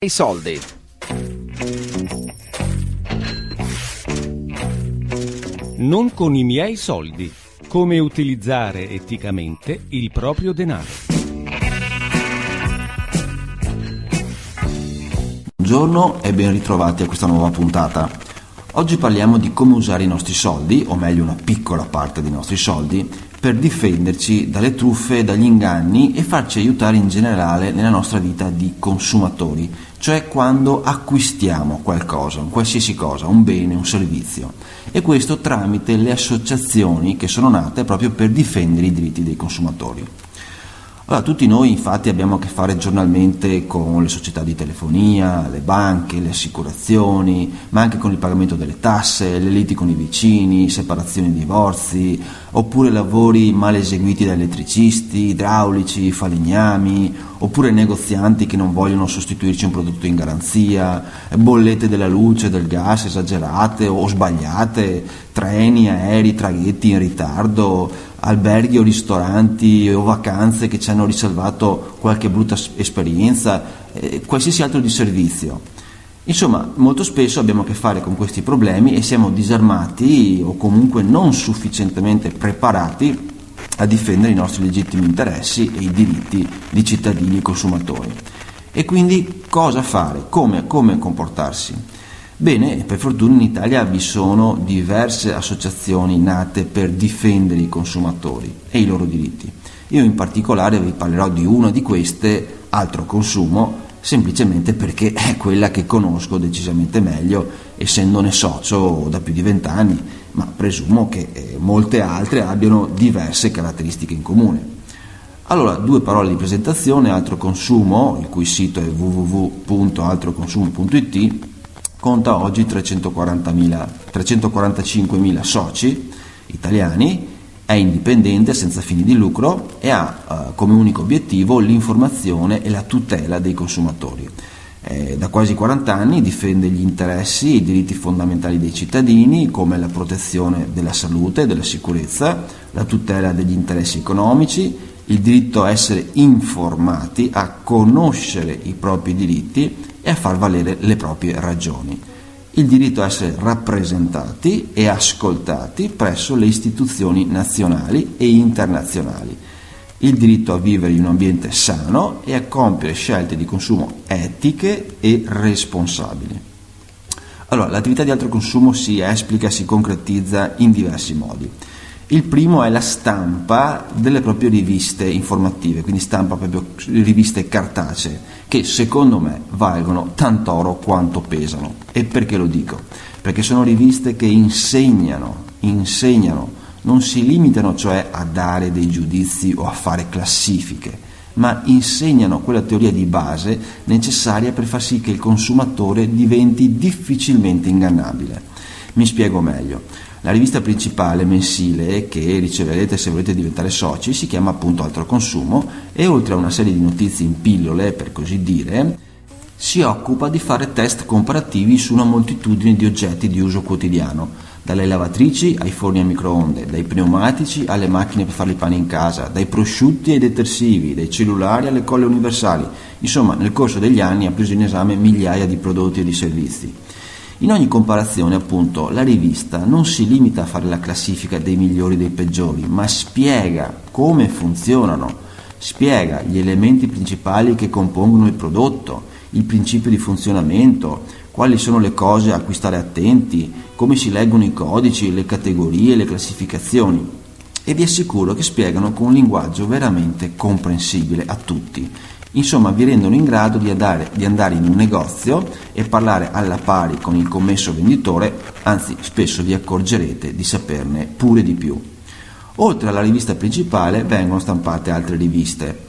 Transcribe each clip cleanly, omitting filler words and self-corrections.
I soldi. Non con i miei soldi. Come utilizzare eticamente il proprio denaro. Buongiorno e ben ritrovati a questa nuova puntata. Oggi parliamo di come usare i nostri soldi, o meglio una piccola parte dei nostri soldi, per difenderci dalle truffe, dagli inganni e farci aiutare in generale nella nostra vita di consumatori, cioè quando acquistiamo qualcosa, un qualsiasi cosa, un bene, un servizio, e questo tramite le associazioni che sono nate proprio per difendere i diritti dei consumatori. Allora, tutti noi infatti abbiamo a che fare giornalmente con le società di telefonia, le banche, le assicurazioni, ma anche con il pagamento delle tasse, le liti con i vicini, separazioni e divorzi, oppure lavori mal eseguiti da elettricisti, idraulici, falegnami, oppure negozianti che non vogliono sostituirci un prodotto in garanzia, bollette della luce, del gas esagerate o sbagliate, treni, aerei, traghetti in ritardo, alberghi o ristoranti o vacanze che ci hanno riservato qualche brutta esperienza, qualsiasi altro disservizio. Insomma, molto spesso abbiamo a che fare con questi problemi e siamo disarmati o comunque non sufficientemente preparati a difendere i nostri legittimi interessi e i diritti di cittadini e consumatori. E quindi cosa fare? Come comportarsi? Bene, per fortuna in Italia vi sono diverse associazioni nate per difendere i consumatori e i loro diritti. Io in particolare vi parlerò di una di queste, Altro Consumo, semplicemente perché è quella che conosco decisamente meglio, essendone socio da più di 20 anni, ma presumo che molte altre abbiano diverse caratteristiche in comune. Allora, due parole di presentazione. Altro Consumo, il cui sito è www.altroconsumo.it, conta oggi 345.000 soci italiani, è indipendente, senza fini di lucro e ha come unico obiettivo l'informazione e la tutela dei consumatori. Da quasi 40 anni difende gli interessi e i diritti fondamentali dei cittadini, come la protezione della salute e della sicurezza, la tutela degli interessi economici, il diritto a essere informati, a conoscere i propri diritti e a far valere le proprie ragioni, il diritto a essere rappresentati e ascoltati presso le istituzioni nazionali e internazionali, il diritto a vivere in un ambiente sano e a compiere scelte di consumo etiche e responsabili. Allora, l'attività di Altro Consumo si esplica, si concretizza in diversi modi. Il primo è la stampa delle proprie riviste informative, quindi stampa proprio riviste cartacee, che secondo me valgono tant'oro quanto pesano. E perché lo dico? Perché sono riviste che insegnano, non si limitano cioè a dare dei giudizi o a fare classifiche, ma insegnano quella teoria di base necessaria per far sì che il consumatore diventi difficilmente ingannabile. Mi spiego meglio. La rivista principale mensile che riceverete se volete diventare soci si chiama appunto Altro Consumo e oltre a una serie di notizie in pillole, per così dire, si occupa di fare test comparativi su una moltitudine di oggetti di uso quotidiano, dalle lavatrici ai forni a microonde, dai pneumatici alle macchine per fare il pane in casa, dai prosciutti ai detersivi, dai cellulari alle colle universali. Insomma, nel corso degli anni ha preso in esame migliaia di prodotti e di servizi. In ogni comparazione, appunto, la rivista non si limita a fare la classifica dei migliori e dei peggiori, ma spiega come funzionano, spiega gli elementi principali che compongono il prodotto, il principio di funzionamento, quali sono le cose a cui stare attenti, come si leggono i codici, le categorie, le classificazioni. E vi assicuro che spiegano con un linguaggio veramente comprensibile a tutti. Insomma, vi rendono in grado di andare in un negozio e parlare alla pari con il commesso venditore, anzi spesso vi accorgerete di saperne pure di più. Oltre alla rivista principale vengono stampate altre riviste.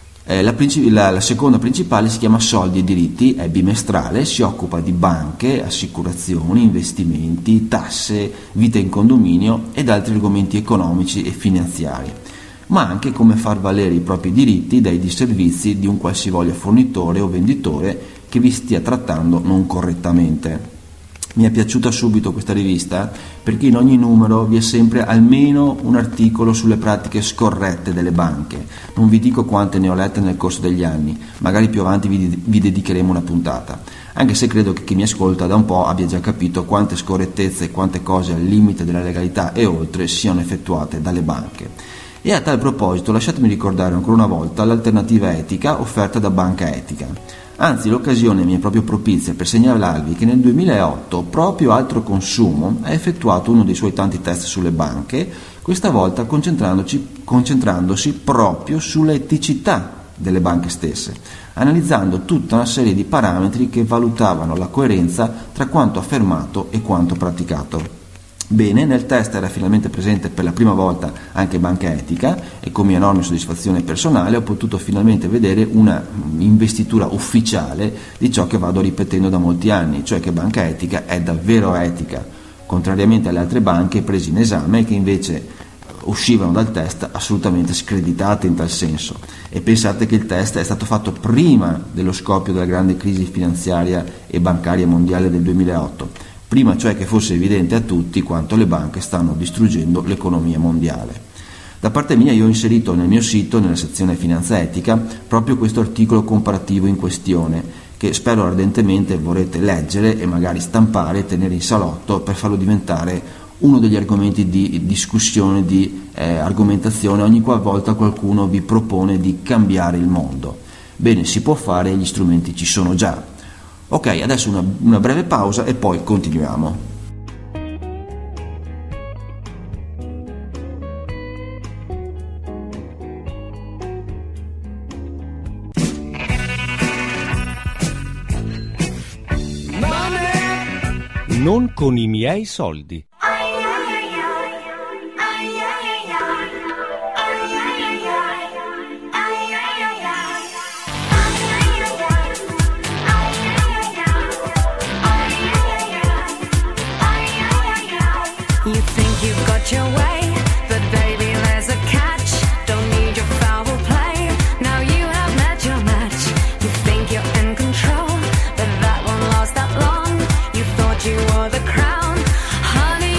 La seconda principale si chiama Soldi e Diritti, è bimestrale, si occupa di banche, assicurazioni, investimenti, tasse, vita in condominio ed altri argomenti economici e finanziari, ma anche come far valere i propri diritti dai disservizi di un qualsivoglia fornitore o venditore che vi stia trattando non correttamente. Mi è piaciuta subito questa rivista perché in ogni numero vi è sempre almeno un articolo sulle pratiche scorrette delle banche. Non vi dico quante ne ho lette nel corso degli anni, magari più avanti vi dedicheremo una puntata, anche se credo che chi mi ascolta da un po' abbia già capito quante scorrettezze e quante cose al limite della legalità e oltre siano effettuate dalle banche. E a tal proposito lasciatemi ricordare ancora una volta l'alternativa etica offerta da Banca Etica. Anzi, l'occasione mi è proprio propizia per segnalarvi che nel 2008 proprio Altro Consumo ha effettuato uno dei suoi tanti test sulle banche, questa volta concentrandosi proprio sulla eticità delle banche stesse, analizzando tutta una serie di parametri che valutavano la coerenza tra quanto affermato e quanto praticato. Bene, nel test era finalmente presente per la prima volta anche Banca Etica e con mia enorme soddisfazione personale ho potuto finalmente vedere una investitura ufficiale di ciò che vado ripetendo da molti anni, cioè che Banca Etica è davvero etica, contrariamente alle altre banche prese in esame che invece uscivano dal test assolutamente screditate in tal senso. E pensate che il test è stato fatto prima dello scoppio della grande crisi finanziaria e bancaria mondiale del 2008. Prima cioè che fosse evidente a tutti quanto le banche stanno distruggendo l'economia mondiale. Da parte mia io ho inserito nel mio sito, nella sezione Finanza Etica, proprio questo articolo comparativo in questione, che spero ardentemente vorrete leggere e magari stampare e tenere in salotto per farlo diventare uno degli argomenti di discussione, di argomentazione ogni qualvolta qualcuno vi propone di cambiare il mondo. Bene, si può fare e gli strumenti ci sono già. Ok, adesso una breve pausa e poi continuiamo. Non con i miei soldi. You wore the crown, honey.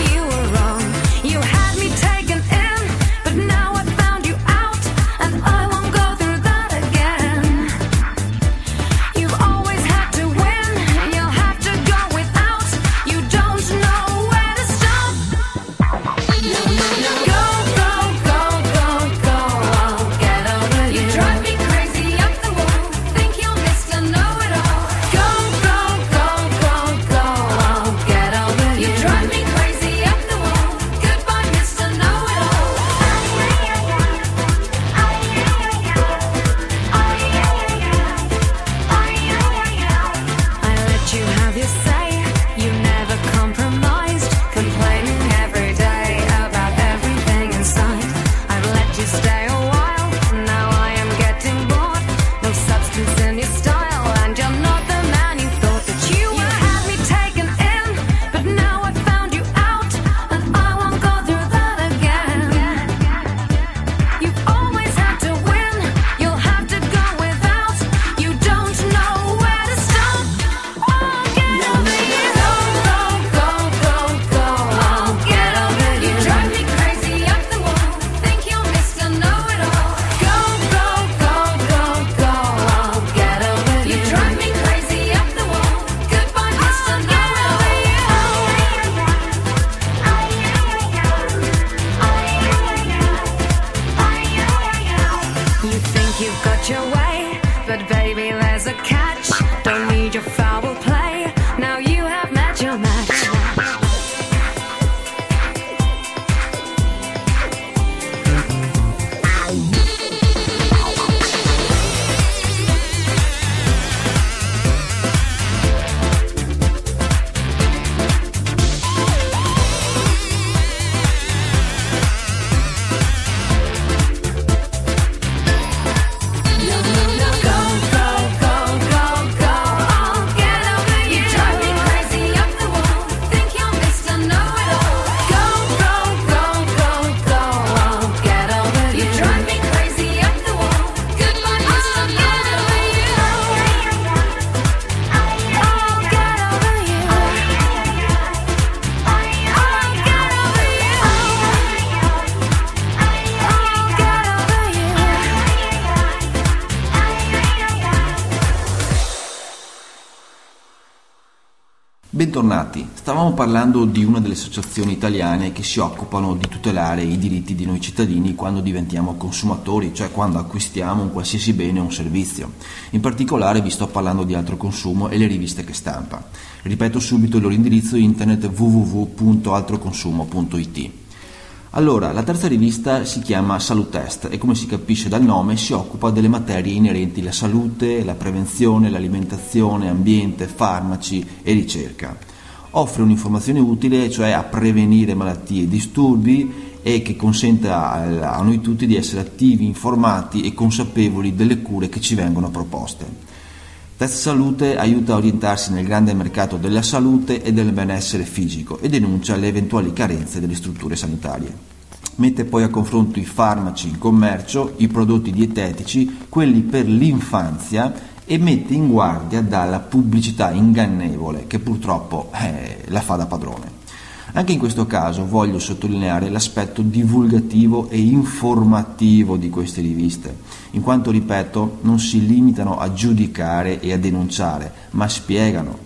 Bentornati, stavamo parlando di una delle associazioni italiane che si occupano di tutelare i diritti di noi cittadini quando diventiamo consumatori, cioè quando acquistiamo un qualsiasi bene o un servizio. In particolare vi sto parlando di Altro Consumo e le riviste che stampa. Ripeto subito il loro indirizzo internet: www.altroconsumo.it. Allora, la terza rivista si chiama Salutest e, come si capisce dal nome, si occupa delle materie inerenti alla salute, la prevenzione, l'alimentazione, ambiente, farmaci e ricerca. Offre un'informazione utile, cioè a prevenire malattie e disturbi, e che consente a noi tutti di essere attivi, informati e consapevoli delle cure che ci vengono proposte. Test Salute aiuta a orientarsi nel grande mercato della salute e del benessere fisico e denuncia le eventuali carenze delle strutture sanitarie. Mette poi a confronto i farmaci in commercio, i prodotti dietetici, quelli per l'infanzia, e mette in guardia dalla pubblicità ingannevole che purtroppo la fa da padrone. Anche in questo caso voglio sottolineare l'aspetto divulgativo e informativo di queste riviste, in quanto, ripeto, non si limitano a giudicare e a denunciare, ma spiegano.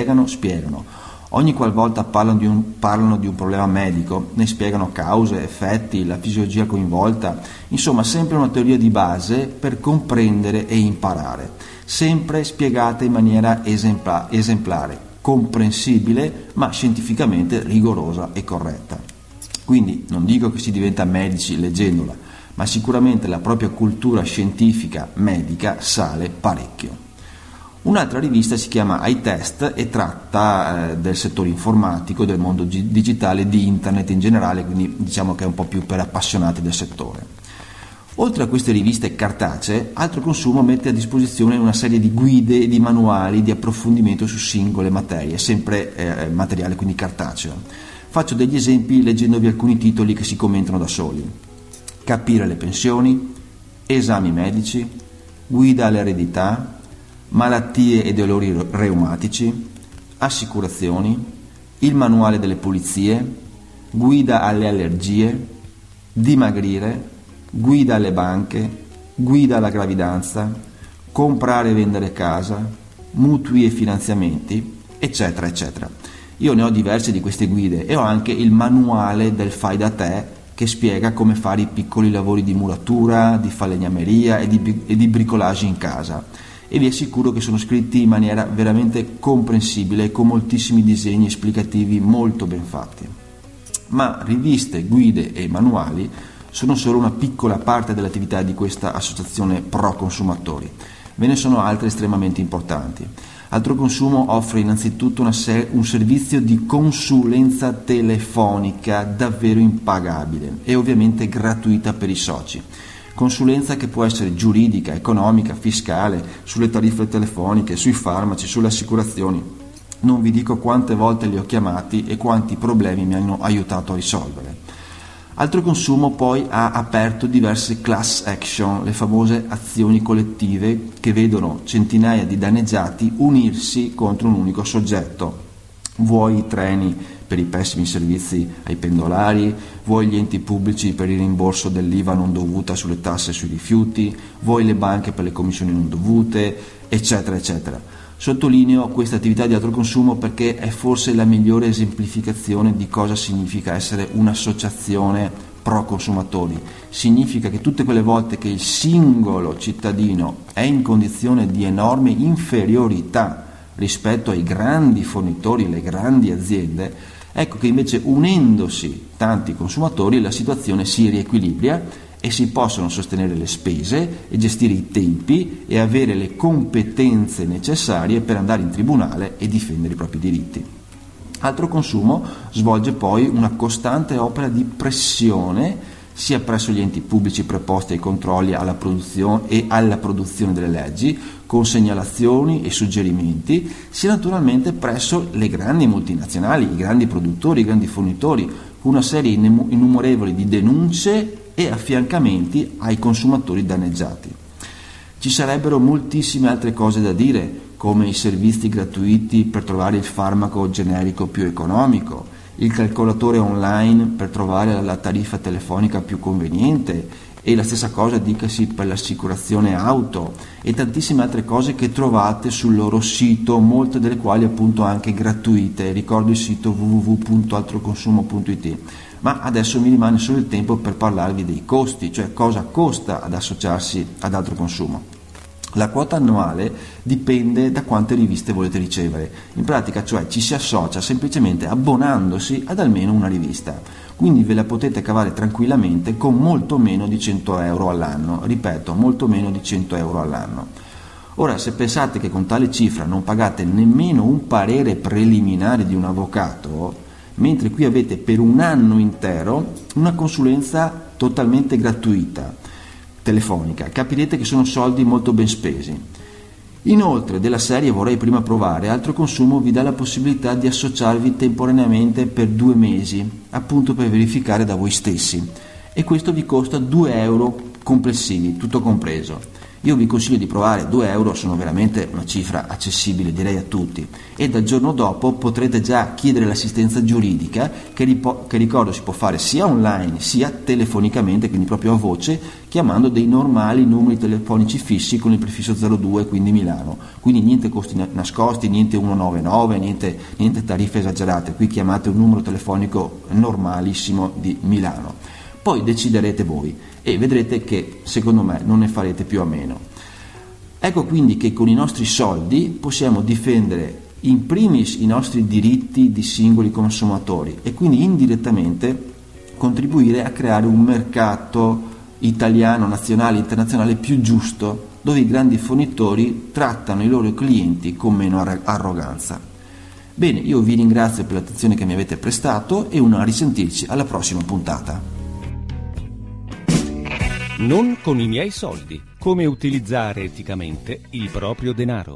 Ogni qualvolta parlano di un problema medico, ne spiegano cause, effetti, la fisiologia coinvolta, insomma sempre una teoria di base per comprendere e imparare, sempre spiegata in maniera esemplare, comprensibile ma scientificamente rigorosa e corretta. Quindi non dico che si diventa medici leggendola, ma sicuramente la propria cultura scientifica medica sale parecchio. Un'altra rivista si chiama iTest e tratta del settore informatico, del mondo digitale, di internet in generale, quindi diciamo che è un po' più per appassionati del settore. Oltre a queste riviste cartacee, Altro Consumo mette a disposizione una serie di guide e di manuali di approfondimento su singole materie, sempre materiale quindi cartaceo. Faccio degli esempi leggendovi alcuni titoli che si commentano da soli. Capire le pensioni, esami medici, guida all'eredità, malattie e dolori reumatici, assicurazioni, il manuale delle pulizie, guida alle allergie, dimagrire, guida alle banche, guida alla gravidanza, comprare e vendere casa, mutui e finanziamenti, eccetera, eccetera. Io ne ho diverse di queste guide e ho anche il manuale del fai da te che spiega come fare i piccoli lavori di muratura, di falegnameria e di bricolage in casa. E vi assicuro che sono scritti in maniera veramente comprensibile, con moltissimi disegni esplicativi molto ben fatti. Ma riviste, guide e manuali sono solo una piccola parte dell'attività di questa associazione pro consumatori. Ve ne sono altre estremamente importanti. Altro Consumo offre innanzitutto un servizio di consulenza telefonica davvero impagabile e ovviamente gratuita per i soci. Consulenza che può essere giuridica, economica, fiscale, sulle tariffe telefoniche, sui farmaci, sulle assicurazioni. Non vi dico quante volte li ho chiamati e quanti problemi mi hanno aiutato a risolvere. Altro Consumo poi ha aperto diverse class action, le famose azioni collettive che vedono centinaia di danneggiati unirsi contro un unico soggetto. Vuoi i treni per i pessimi servizi ai pendolari, vuoi gli enti pubblici per il rimborso dell'IVA non dovuta sulle tasse sui rifiuti, vuoi le banche per le commissioni non dovute, eccetera, eccetera. Sottolineo questa attività di Altro Consumo perché è forse la migliore esemplificazione di cosa significa essere un'associazione pro consumatori. Significa che tutte quelle volte che il singolo cittadino è in condizione di enorme inferiorità rispetto ai grandi fornitori, le grandi aziende, ecco che invece unendosi tanti consumatori la situazione si riequilibra e si possono sostenere le spese e gestire i tempi e avere le competenze necessarie per andare in tribunale e difendere i propri diritti. Altro Consumo svolge poi una costante opera di pressione sia presso gli enti pubblici preposti ai controlli alla produzione delle leggi, con segnalazioni e suggerimenti, sia naturalmente presso le grandi multinazionali, i grandi produttori, i grandi fornitori, con una serie innumerevole di denunce e affiancamenti ai consumatori danneggiati. Ci sarebbero moltissime altre cose da dire, come i servizi gratuiti per trovare il farmaco generico più economico, il calcolatore online per trovare la tariffa telefonica più conveniente e la stessa cosa dicasi per l'assicurazione auto e tantissime altre cose che trovate sul loro sito, molte delle quali appunto anche gratuite. Ricordo il sito www.altroconsumo.it. Ma adesso mi rimane solo il tempo per parlarvi dei costi, cioè cosa costa ad associarsi ad Altro Consumo. La quota annuale dipende da quante riviste volete ricevere. In pratica, cioè, ci si associa semplicemente abbonandosi ad almeno una rivista. Quindi ve la potete cavare tranquillamente con molto meno di 100 euro all'anno. Ripeto, molto meno di 100 euro all'anno. Ora, se pensate che con tale cifra non pagate nemmeno un parere preliminare di un avvocato, mentre qui avete per un anno intero una consulenza totalmente gratuita, telefonica, capirete che sono soldi molto ben spesi. Inoltre, della serie vorrei prima provare, Altro Consumo vi dà la possibilità di associarvi temporaneamente per 2 mesi, appunto per verificare da voi stessi, e questo vi costa 2 euro complessivi, tutto compreso. Io vi consiglio di provare, 2 euro sono veramente una cifra accessibile, direi a tutti, e dal giorno dopo potrete già chiedere l'assistenza giuridica che ricordo si può fare sia online sia telefonicamente, quindi proprio a voce, chiamando dei normali numeri telefonici fissi con il prefisso 02, quindi Milano. Quindi niente costi nascosti, niente 199, niente tariffe esagerate, qui chiamate un numero telefonico normalissimo di Milano. Poi deciderete voi e vedrete che secondo me non ne farete più a meno. Ecco quindi che con i nostri soldi possiamo difendere in primis i nostri diritti di singoli consumatori e quindi indirettamente contribuire a creare un mercato italiano, nazionale, internazionale più giusto, dove i grandi fornitori trattano i loro clienti con meno arroganza. Bene, io vi ringrazio per l'attenzione che mi avete prestato e a risentirci alla prossima puntata. Non con i miei soldi. Come utilizzare eticamente il proprio denaro.